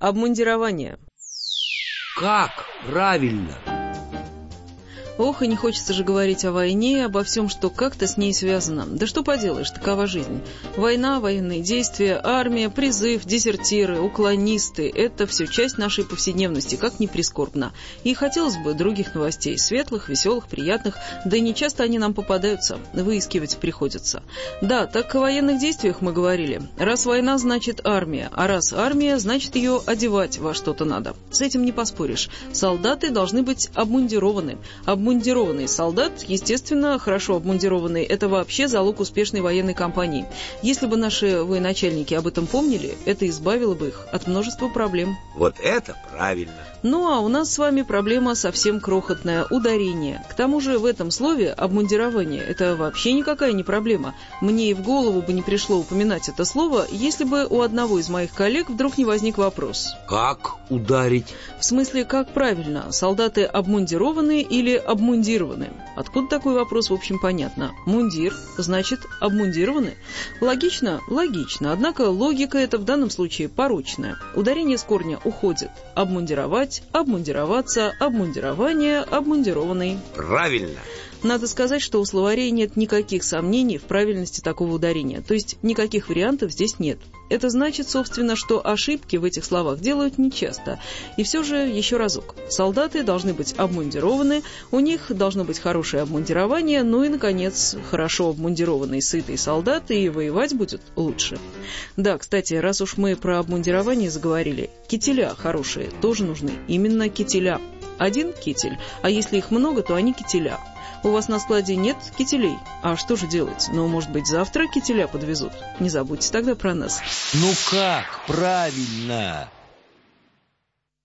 Обмундирование. Как правильно? Ох, и не хочется же говорить о войне, обо всем, что как-то с ней связано. Да что поделаешь, такова жизнь. Война, военные действия, армия, призыв, дезертиры, уклонисты – это все часть нашей повседневности, как ни прискорбно. И хотелось бы других новостей, светлых, веселых, приятных, да и не часто они нам попадаются, выискивать приходится. Да, так о военных действиях мы говорили. Раз война, значит армия, а раз армия, значит ее одевать во что-то надо. С этим не поспоришь. Солдаты должны быть обмундированы. Обмундированный солдат, естественно, хорошо обмундированный, это вообще залог успешной военной кампании. Если бы наши военачальники об этом помнили, это избавило бы их от множества проблем. Вот это правильно. Ну, а у нас с вами проблема совсем крохотная – ударение. К тому же в этом слове «обмундирование» – это вообще никакая не проблема. Мне и в голову бы не пришло упоминать это слово, если бы у одного из моих коллег вдруг не возник вопрос. Как ударить? В смысле, как правильно? Солдаты обмундированы или обмундированы? Откуда такой вопрос, в общем, понятно. Мундир, значит, обмундированы? Логично? Логично. Однако логика эта в данном случае порочная. Ударение с корня уходит. Обмундировать, обмундироваться, обмундирование, обмундированный. Правильно. Надо сказать, что у словарей нет никаких сомнений в правильности такого ударения, то есть никаких вариантов здесь нет. Это значит, собственно, что ошибки в этих словах делают нечасто. И все же, еще разок, солдаты должны быть обмундированы, у них должно быть хорошее обмундирование, ну и, наконец, хорошо обмундированный, сытый солдат, и воевать будет лучше. Да, кстати, раз уж мы про обмундирование заговорили, кителя хорошие тоже нужны, именно кителя. Один китель, а если их много, то они кителя. У вас на складе нет кителей? А что же делать? Ну, может быть, завтра кителя подвезут? Не забудьте тогда про нас. Ну как правильно?